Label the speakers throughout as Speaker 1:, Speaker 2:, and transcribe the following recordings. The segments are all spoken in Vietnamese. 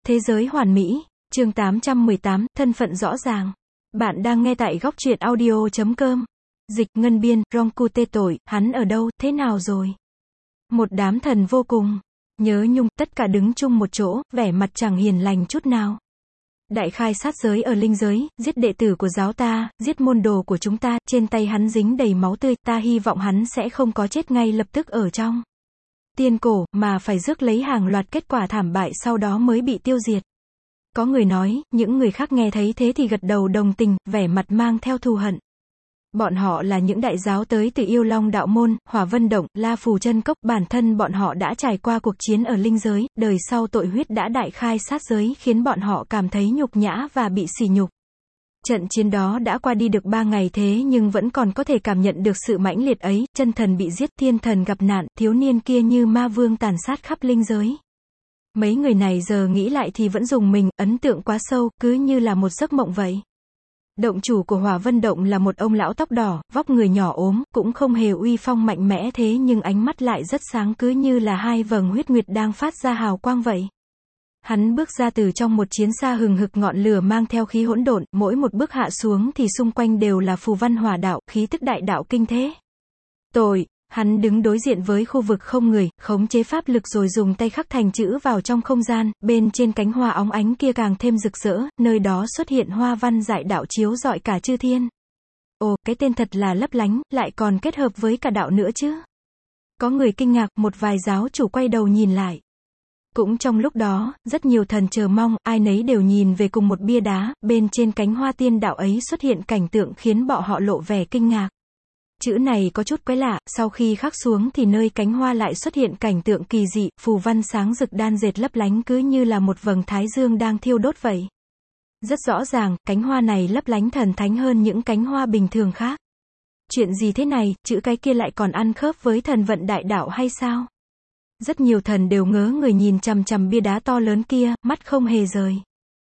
Speaker 1: Thế giới hoàn mỹ, chương 818, thân phận rõ ràng. Bạn đang nghe tại góc truyện audio.com. Dịch ngân biên, Rongku tê tội, hắn ở đâu, thế nào rồi? Một đám thần vô cùng nhớ nhung, tất cả đứng chung một chỗ, vẻ mặt chẳng hiền lành chút nào. Đại khai sát giới ở linh giới, giết đệ tử của giáo ta, giết môn đồ của chúng ta, trên tay hắn dính đầy máu tươi, ta hy vọng hắn sẽ không có chết ngay lập tức ở trong tiên cổ, mà phải rước lấy hàng loạt kết quả thảm bại sau đó mới bị tiêu diệt. Có người nói, những người khác nghe thấy thế thì gật đầu đồng tình, vẻ mặt mang theo thù hận. Bọn họ là những đại giáo tới từ Yêu Long Đạo Môn, Hỏa Vân Động, La Phù Chân Cốc, bản thân bọn họ đã trải qua cuộc chiến ở linh giới, đời sau tội huyết đã đại khai sát giới khiến bọn họ cảm thấy nhục nhã và bị sỉ nhục. Trận chiến đó đã qua đi được 3 ngày thế nhưng vẫn còn có thể cảm nhận được sự mãnh liệt ấy, chân thần bị giết, thiên thần gặp nạn, thiếu niên kia như ma vương tàn sát khắp linh giới. Mấy người này giờ nghĩ lại thì vẫn rùng mình, ấn tượng quá sâu, cứ như là một giấc mộng vậy. Động chủ của Hỏa Vân Động là một ông lão tóc đỏ, vóc người nhỏ ốm, cũng không hề uy phong mạnh mẽ thế nhưng ánh mắt lại rất sáng, cứ như là hai vầng huyết nguyệt đang phát ra hào quang vậy. Hắn bước ra từ trong một chiến xa hừng hực ngọn lửa mang theo khí hỗn độn, mỗi một bước hạ xuống thì xung quanh đều là phù văn hỏa đạo, khí tức đại đạo kinh thế. Hắn đứng đối diện với khu vực không người, khống chế pháp lực rồi dùng tay khắc thành chữ vào trong không gian, bên trên cánh hoa óng ánh kia càng thêm rực rỡ, nơi đó xuất hiện hoa văn dại đạo chiếu rọi cả chư thiên. Ồ, cái tên thật là lấp lánh, lại còn kết hợp với cả đạo nữa chứ. Có người kinh ngạc, một vài giáo chủ quay đầu nhìn lại. Cũng trong lúc đó, rất nhiều thần chờ mong, ai nấy đều nhìn về cùng một bia đá, bên trên cánh hoa tiên đạo ấy xuất hiện cảnh tượng khiến bọn họ lộ vẻ kinh ngạc. Chữ này có chút quái lạ, sau khi khắc xuống thì nơi cánh hoa lại xuất hiện cảnh tượng kỳ dị, phù văn sáng rực đan dệt lấp lánh cứ như là một vầng thái dương đang thiêu đốt vậy. Rất rõ ràng, cánh hoa này lấp lánh thần thánh hơn những cánh hoa bình thường khác. Chuyện gì thế này, chữ cái kia lại còn ăn khớp với thần vận đại đạo hay sao? Rất nhiều thần đều ngớ người nhìn chằm chằm bia đá to lớn kia, mắt không hề rời.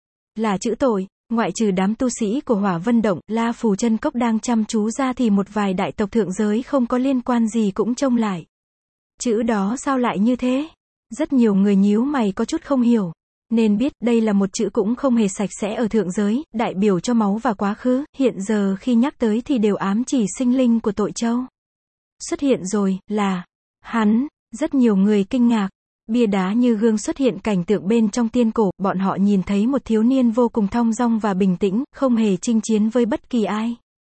Speaker 1: Là chữ tội. Ngoại trừ đám tu sĩ của Hỏa Vân Động, La Phù Chân Cốc đang chăm chú ra thì một vài đại tộc thượng giới không có liên quan gì cũng trông lại. Chữ đó sao lại như thế? Rất nhiều người nhíu mày có chút không hiểu. Nên biết, đây là một chữ cũng không hề sạch sẽ ở thượng giới, đại biểu cho máu và quá khứ, hiện giờ khi nhắc tới thì đều ám chỉ sinh linh của tội châu. Xuất hiện rồi, là hắn, rất nhiều người kinh ngạc. Bia đá như gương xuất hiện cảnh tượng bên trong tiên cổ, bọn họ nhìn thấy một thiếu niên vô cùng thong dong và bình tĩnh, không hề chinh chiến với bất kỳ ai.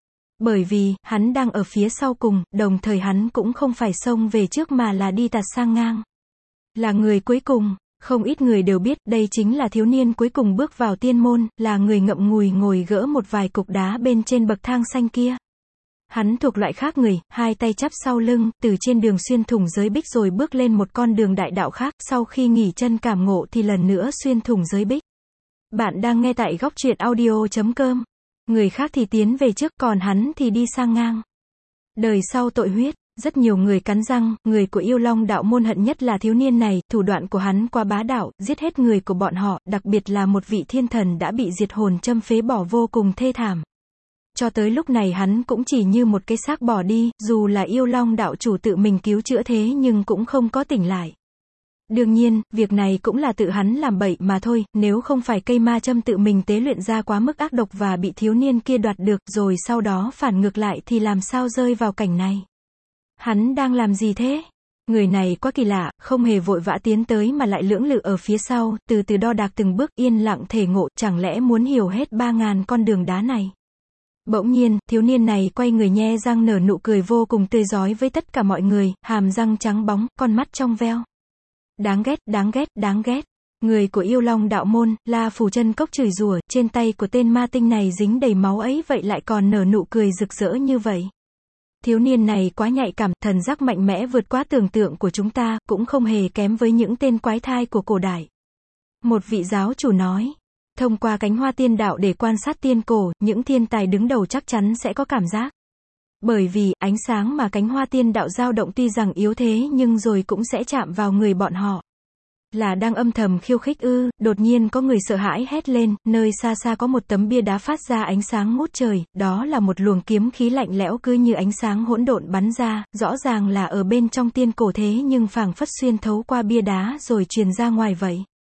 Speaker 1: Bởi vì, hắn đang ở phía sau cùng, đồng thời hắn cũng không phải xông về trước mà là đi tạt sang ngang. Là người cuối cùng, không ít người đều biết, đây chính là thiếu niên cuối cùng bước vào tiên môn, là người ngậm ngùi ngồi gỡ một vài cục đá bên trên bậc thang xanh kia. Hắn thuộc loại khác người, hai tay chắp sau lưng, từ trên đường xuyên thủng giới bích rồi bước lên một con đường đại đạo khác, sau khi nghỉ chân cảm ngộ thì lần nữa xuyên thủng giới bích. Bạn đang nghe tại góc truyện audio.com. Người khác thì tiến về trước, còn hắn thì đi sang ngang. Đời sau tội huyết, rất nhiều người cắn răng, người của Yêu Long Đạo Môn hận nhất là thiếu niên này, thủ đoạn của hắn quá bá đạo, giết hết người của bọn họ, đặc biệt là một vị thiên thần đã bị diệt hồn châm phế bỏ vô cùng thê thảm. Cho tới lúc này hắn cũng chỉ như một cái xác bỏ đi, dù là Yêu Long đạo chủ tự mình cứu chữa thế nhưng cũng không có tỉnh lại. Đương nhiên, việc này cũng là tự hắn làm bậy mà thôi, nếu không phải cây ma châm tự mình tế luyện ra quá mức ác độc và bị thiếu niên kia đoạt được rồi sau đó phản ngược lại thì làm sao rơi vào cảnh này. Hắn đang làm gì thế? Người này quá kỳ lạ, không hề vội vã tiến tới mà lại lưỡng lự ở phía sau, từ từ đo đạc từng bước, yên lặng thể ngộ, chẳng lẽ muốn hiểu hết 3.000 con đường đá này. Bỗng nhiên, thiếu niên này quay người nhe răng nở nụ cười vô cùng tươi rói với tất cả mọi người, hàm răng trắng bóng, con mắt trong veo. Đáng ghét, đáng ghét, đáng ghét. Người của Yêu Long Đạo Môn, La Phù Chân Cốc chửi rủa, trên tay của tên ma tinh này dính đầy máu ấy vậy lại còn nở nụ cười rực rỡ như vậy. Thiếu niên này quá nhạy cảm, thần giác mạnh mẽ vượt quá tưởng tượng của chúng ta, cũng không hề kém với những tên quái thai của cổ đại. Một vị giáo chủ nói. Thông qua cánh hoa tiên đạo để quan sát tiên cổ, những thiên tài đứng đầu chắc chắn sẽ có cảm giác. Bởi vì, ánh sáng mà cánh hoa tiên đạo dao động tuy rằng yếu thế nhưng rồi cũng sẽ chạm vào người bọn họ. Là đang âm thầm khiêu khích ư? Đột nhiên có người sợ hãi hét lên, nơi xa xa có một tấm bia đá phát ra ánh sáng ngút trời, đó là một luồng kiếm khí lạnh lẽo cứ như ánh sáng hỗn độn bắn ra, rõ ràng là ở bên trong tiên cổ thế nhưng phảng phất xuyên thấu qua bia đá rồi truyền ra ngoài vậy.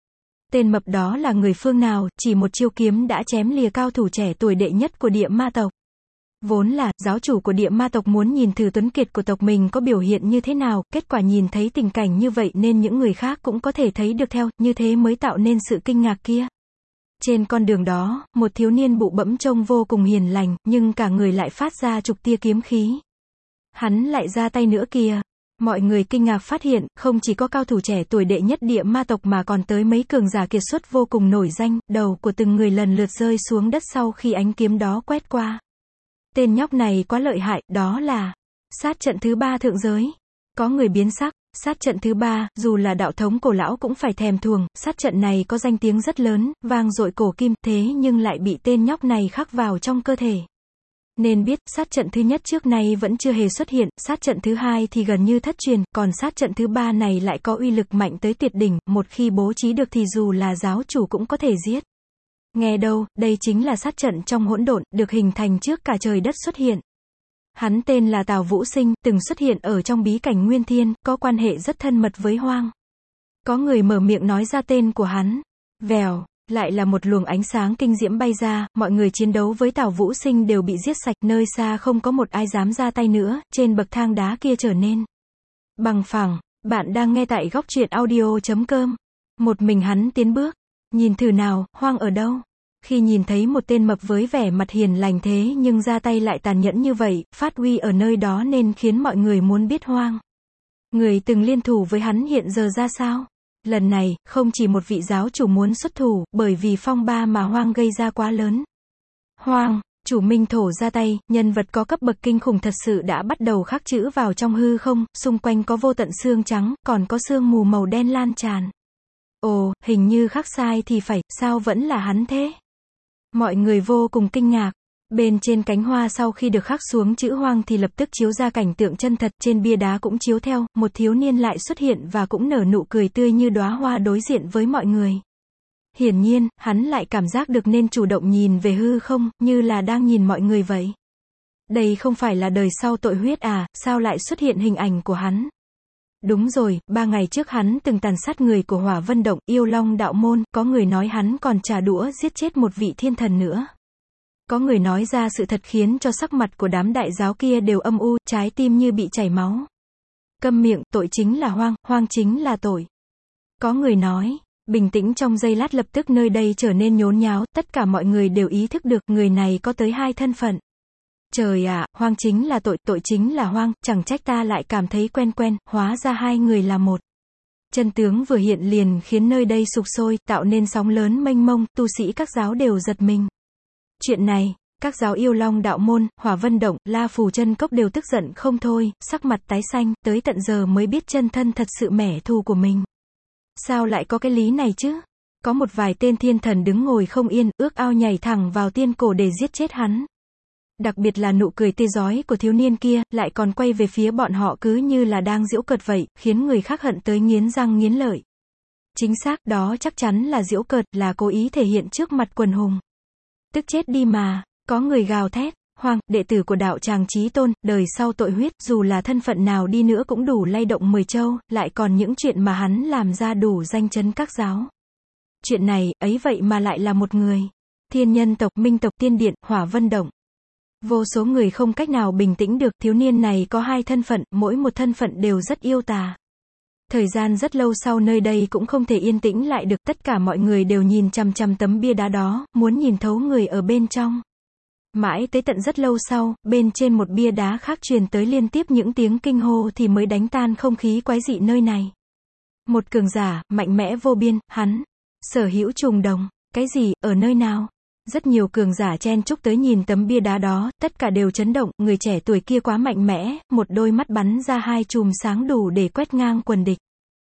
Speaker 1: Tên mập đó là người phương nào, chỉ một chiêu kiếm đã chém lìa cao thủ trẻ tuổi đệ nhất của địa ma tộc. Vốn là, giáo chủ của địa ma tộc muốn nhìn thử tuấn kiệt của tộc mình có biểu hiện như thế nào, kết quả nhìn thấy tình cảnh như vậy nên những người khác cũng có thể thấy được theo, như thế mới tạo nên sự kinh ngạc kia. Trên con đường đó, một thiếu niên bụ bẫm trông vô cùng hiền lành, nhưng cả người lại phát ra chục tia kiếm khí. Hắn lại ra tay nữa kìa. Mọi người kinh ngạc phát hiện, không chỉ có cao thủ trẻ tuổi đệ nhất địa ma tộc mà còn tới mấy cường giả kiệt xuất vô cùng nổi danh, đầu của từng người lần lượt rơi xuống đất sau khi ánh kiếm đó quét qua. Tên nhóc này quá lợi hại, đó là sát trận thứ 3 thượng giới. Có người biến sắc, sát trận thứ 3, dù là đạo thống cổ lão cũng phải thèm thuồng, sát trận này có danh tiếng rất lớn, vang dội cổ kim, thế nhưng lại bị tên nhóc này khắc vào trong cơ thể. Nên biết, sát trận thứ nhất trước nay vẫn chưa hề xuất hiện, sát trận thứ 2 thì gần như thất truyền, còn sát trận thứ 3 này lại có uy lực mạnh tới tuyệt đỉnh, một khi bố trí được thì dù là giáo chủ cũng có thể giết. Nghe đâu, đây chính là sát trận trong hỗn độn, được hình thành trước cả trời đất xuất hiện. Hắn tên là Tào Vũ Sinh, từng xuất hiện ở trong bí cảnh Nguyên Thiên, có quan hệ rất thân mật với Hoang. Có người mở miệng nói ra tên của hắn. Vèo, lại là một luồng ánh sáng kinh diễm bay ra, mọi người chiến đấu với Tào Vũ Sinh đều bị giết sạch, nơi xa không có một ai dám ra tay nữa, trên bậc thang đá kia trở nên bằng phẳng. Bạn đang nghe tại góc truyện audio.com. Một mình hắn tiến bước. Nhìn thử nào, Hoang ở đâu? Khi nhìn thấy một tên mập với vẻ mặt hiền lành thế nhưng ra tay lại tàn nhẫn như vậy, phát huy ở nơi đó nên khiến mọi người muốn biết Hoang. Người từng liên thủ với hắn hiện giờ ra sao? Lần này, không chỉ một vị giáo chủ muốn xuất thủ, bởi vì phong ba mà Hoang gây ra quá lớn. Hoang, chủ Minh Thổ ra tay, nhân vật có cấp bậc kinh khủng thật sự đã bắt đầu khắc chữ vào trong hư không, xung quanh có vô tận xương trắng, còn có sương mù màu đen lan tràn. Ồ, hình như khắc sai thì phải, sao vẫn là hắn thế? Mọi người vô cùng kinh ngạc. Bên trên cánh hoa sau khi được khắc xuống chữ Hoang thì lập tức chiếu ra cảnh tượng chân thật, trên bia đá cũng chiếu theo, một thiếu niên lại xuất hiện và cũng nở nụ cười tươi như đóa hoa đối diện với mọi người. Hiển nhiên, hắn lại cảm giác được nên chủ động nhìn về hư không, như là đang nhìn mọi người vậy. Đây không phải là đời sau tội huyết à, sao lại xuất hiện hình ảnh của hắn? Đúng rồi, 3 ngày trước hắn từng tàn sát người của Hỏa Vân Động, Yêu Long đạo môn, có người nói hắn còn trả đũa giết chết một vị thiên thần nữa. Có người nói ra sự thật khiến cho sắc mặt của đám đại giáo kia đều âm u, trái tim như bị chảy máu. Câm miệng, tội chính là Hoang, Hoang chính là tội. Có người nói, bình tĩnh trong giây lát lập tức nơi đây trở nên nhốn nháo, tất cả mọi người đều ý thức được người này có tới 2 thân phận. Trời ạ, Hoang chính là tội, tội chính là Hoang, chẳng trách ta lại cảm thấy quen quen, hóa ra 2 người là một. Chân tướng vừa hiện liền khiến nơi đây sục sôi, tạo nên sóng lớn mênh mông, tu sĩ các giáo đều giật mình. Chuyện này, các giáo Yêu Long đạo môn, Hỏa Vân Động, La Phù Chân Cốc đều tức giận không thôi, sắc mặt tái xanh, tới tận giờ mới biết chân thân thật sự mẻ thù của mình. Sao lại có cái lý này chứ? Có một vài tên thiên thần đứng ngồi không yên, ước ao nhảy thẳng vào tiên cổ để giết chết hắn. Đặc biệt là nụ cười tươi rói của thiếu niên kia, lại còn quay về phía bọn họ cứ như là đang giễu cợt vậy, khiến người khác hận tới nghiến răng nghiến lợi. Chính xác, đó chắc chắn là giễu cợt, là cố ý thể hiện trước mặt quần hùng. Tức chết đi mà, có người gào thét, Hoang, đệ tử của đạo tràng Chí Tôn, đời sau tội huyết, dù là thân phận nào đi nữa cũng đủ lay động 10 châu, lại còn những chuyện mà hắn làm ra đủ danh chấn các giáo. Chuyện này, ấy vậy mà lại là một người. Thiên Nhân tộc, Minh tộc, Tiên Điện, Hỏa Vân Động. Vô số người không cách nào bình tĩnh được, thiếu niên này có 2 thân phận, mỗi một thân phận đều rất yêu tà. Thời gian rất lâu sau nơi đây cũng không thể yên tĩnh lại được, tất cả mọi người đều nhìn chằm chằm tấm bia đá đó, muốn nhìn thấu người ở bên trong. Mãi tới tận rất lâu sau, bên trên một bia đá khác truyền tới liên tiếp những tiếng kinh hô thì mới đánh tan không khí quái dị nơi này. Một cường giả, mạnh mẽ vô biên, hắn sở hữu trùng đồng. Cái gì, ở nơi nào? Rất nhiều cường giả chen chúc tới nhìn tấm bia đá đó, tất cả đều chấn động, người trẻ tuổi kia quá mạnh mẽ, một đôi mắt bắn ra 2 chùm sáng đủ để quét ngang quần địch.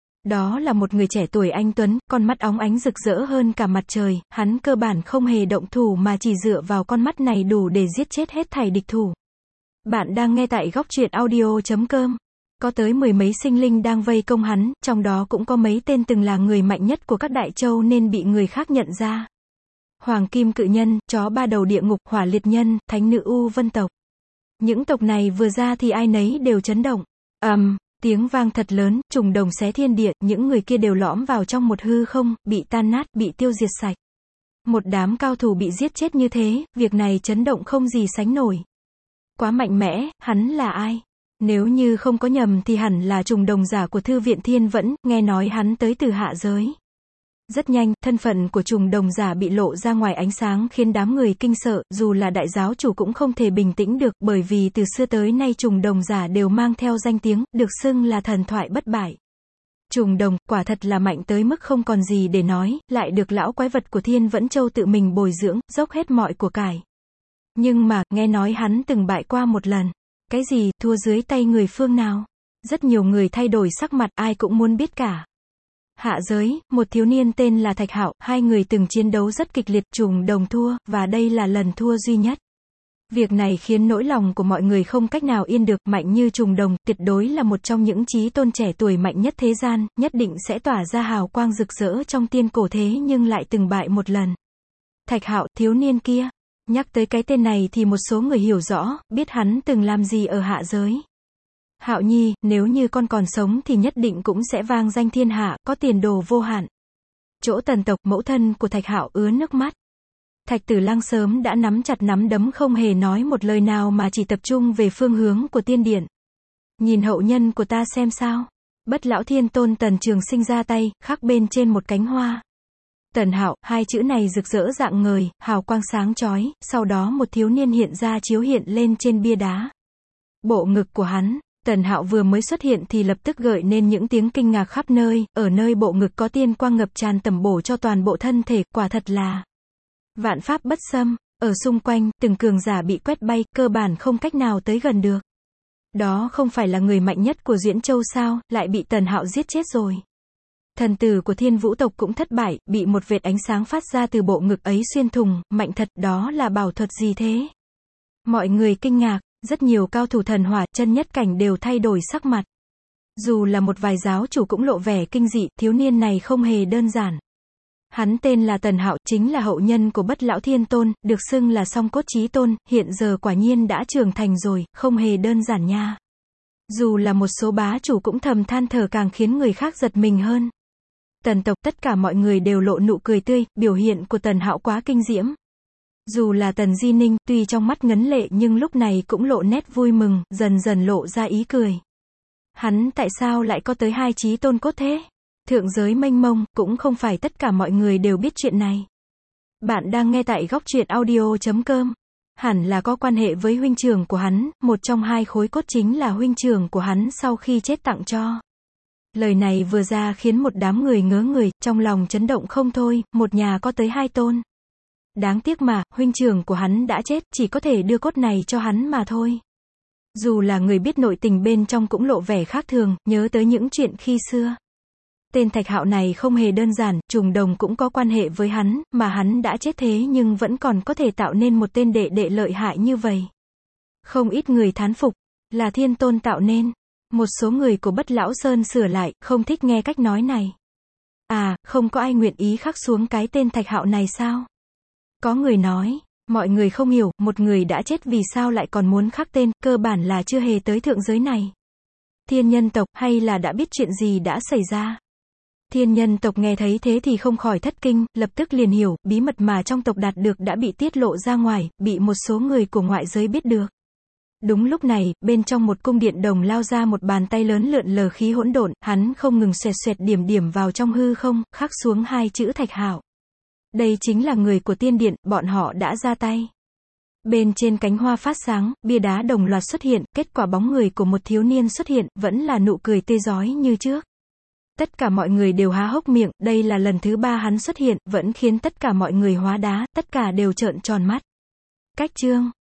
Speaker 1: Đó là một người trẻ tuổi anh tuấn, con mắt óng ánh rực rỡ hơn cả mặt trời, hắn cơ bản không hề động thủ mà chỉ dựa vào con mắt này đủ để giết chết hết thảy địch thủ. Bạn đang nghe tại góc truyện audio.com. Có tới 10 mấy sinh linh đang vây công hắn, trong đó cũng có mấy tên từng là người mạnh nhất của các đại châu nên bị người khác nhận ra. Hoàng Kim Cự Nhân, Chó Ba Đầu Địa Ngục, Hỏa Liệt Nhân, Thánh Nữ U Vân tộc. Những tộc này vừa ra thì ai nấy đều chấn động. Tiếng vang thật lớn, trùng đồng xé thiên địa, những người kia đều lõm vào trong một hư không, bị tan nát, bị tiêu diệt sạch. Một đám cao thủ bị giết chết như thế, việc này chấn động không gì sánh nổi. Quá mạnh mẽ, hắn là ai? Nếu như không có nhầm thì hẳn là trùng đồng giả của Thư viện Thiên Vẫn, nghe nói hắn tới từ hạ giới. Rất nhanh, thân phận của trùng đồng giả bị lộ ra ngoài ánh sáng khiến đám người kinh sợ, dù là đại giáo chủ cũng không thể bình tĩnh được, bởi vì từ xưa tới nay trùng đồng giả đều mang theo danh tiếng, được xưng là thần thoại bất bại. Trùng đồng, quả thật là mạnh tới mức không còn gì để nói, lại được lão quái vật của Thiên Vẫn Châu tự mình bồi dưỡng, dốc hết mọi của cải. Nhưng mà, nghe nói hắn từng bại qua một lần. Cái gì, thua dưới tay người phương nào? Rất nhiều người thay đổi sắc mặt, ai cũng muốn biết cả. Hạ giới, một thiếu niên tên là Thạch Hạo, hai người từng chiến đấu rất kịch liệt, trùng đồng thua, và đây là lần thua duy nhất. Việc này khiến nỗi lòng của mọi người không cách nào yên được, mạnh như trùng đồng, tuyệt đối là một trong những chí tôn trẻ tuổi mạnh nhất thế gian, nhất định sẽ tỏa ra hào quang rực rỡ trong tiên cổ thế nhưng lại từng bại một lần. Thạch Hạo, thiếu niên kia. Nhắc tới cái tên này thì một số người hiểu rõ, biết hắn từng làm gì ở hạ giới. Hạo nhi, nếu như con còn sống thì nhất định cũng sẽ vang danh thiên hạ, có tiền đồ vô hạn. Chỗ Tần tộc, mẫu thân của Thạch Hạo ứa nước mắt. Thạch Tử Lăng sớm đã nắm chặt nắm đấm không hề nói một lời nào mà chỉ tập trung về phương hướng của tiên điện. Nhìn hậu nhân của ta xem sao. Bất Lão Thiên Tôn Tần Trường Sinh ra tay, khắc bên trên một cánh hoa. Tần Hạo, hai chữ này rực rỡ rạng ngời, hào quang sáng chói, sau đó một thiếu niên hiện ra chiếu hiện lên trên bia đá. Bộ ngực của hắn. Tần Hạo vừa mới xuất hiện thì lập tức gợi nên những tiếng kinh ngạc khắp nơi, ở nơi bộ ngực có tiên quang ngập tràn tẩm bổ cho toàn bộ thân thể, quả thật là vạn pháp bất xâm, ở xung quanh, từng cường giả bị quét bay, cơ bản không cách nào tới gần được. Đó không phải là người mạnh nhất của Diễn Châu sao, lại bị Tần Hạo giết chết rồi. Thần tử của Thiên Vũ tộc cũng thất bại, bị một vệt ánh sáng phát ra từ bộ ngực ấy xuyên thủng, mạnh thật, đó là bảo thuật gì thế? Mọi người kinh ngạc. Rất nhiều cao thủ thần hỏa, chân nhất cảnh đều thay đổi sắc mặt. Dù là một vài giáo chủ cũng lộ vẻ kinh dị, thiếu niên này không hề đơn giản. Hắn tên là Tần Hạo, chính là hậu nhân của Bất Lão Thiên Tôn, được xưng là song cốt chí tôn, hiện giờ quả nhiên đã trưởng thành rồi, không hề đơn giản nha. Dù là một số bá chủ cũng thầm than thở càng khiến người khác giật mình hơn. Tần tộc, tất cả mọi người đều lộ nụ cười tươi, biểu hiện của Tần Hạo quá kinh diễm. Dù là Tần Di Ninh, tuy trong mắt ngấn lệ nhưng lúc này cũng lộ nét vui mừng, dần dần lộ ra ý cười. Hắn tại sao lại có tới hai chí tôn cốt thế? Thượng giới mênh mông, cũng không phải tất cả mọi người đều biết chuyện này. Bạn đang nghe tại góc truyện audio.com. Hẳn là có quan hệ với huynh trưởng của hắn, một trong hai khối cốt chính là huynh trưởng của hắn sau khi chết tặng cho. Lời này vừa ra khiến một đám người ngớ người, trong lòng chấn động không thôi, một nhà có tới hai tôn. Đáng tiếc mà, huynh trưởng của hắn đã chết, chỉ có thể đưa cốt này cho hắn mà thôi. Dù là người biết nội tình bên trong cũng lộ vẻ khác thường, nhớ tới những chuyện khi xưa. Tên Thạch Hạo này không hề đơn giản, trùng đồng cũng có quan hệ với hắn, mà hắn đã chết thế nhưng vẫn còn có thể tạo nên một tên đệ đệ lợi hại như vậy. Không ít người thán phục, là Thiên Tôn tạo nên. Một số người của Bất Lão Sơn sửa lại, không thích nghe cách nói này. À, không có ai nguyện ý khắc xuống cái tên Thạch Hạo này sao? Có người nói, mọi người không hiểu, một người đã chết vì sao lại còn muốn khắc tên, cơ bản là chưa hề tới thượng giới này. Thiên nhân tộc, hay là đã biết chuyện gì đã xảy ra? Thiên nhân tộc nghe thấy thế thì không khỏi thất kinh, lập tức liền hiểu, bí mật mà trong tộc đạt được đã bị tiết lộ ra ngoài, bị một số người của ngoại giới biết được. Đúng lúc này, bên trong một cung điện đồng lao ra một bàn tay lớn lượn lờ khí hỗn độn, hắn không ngừng xoẹt xoẹt điểm điểm vào trong hư không, khắc xuống hai chữ Thạch Hạo. Đây chính là người của tiên điện, bọn họ đã ra tay. Bên trên cánh hoa phát sáng, bia đá đồng loạt xuất hiện, kết quả bóng người của một thiếu niên xuất hiện, vẫn là nụ cười tươi rói như trước. Tất cả mọi người đều há hốc miệng, đây là lần thứ 3 hắn xuất hiện, vẫn khiến tất cả mọi người hóa đá, tất cả đều trợn tròn mắt. Cách chương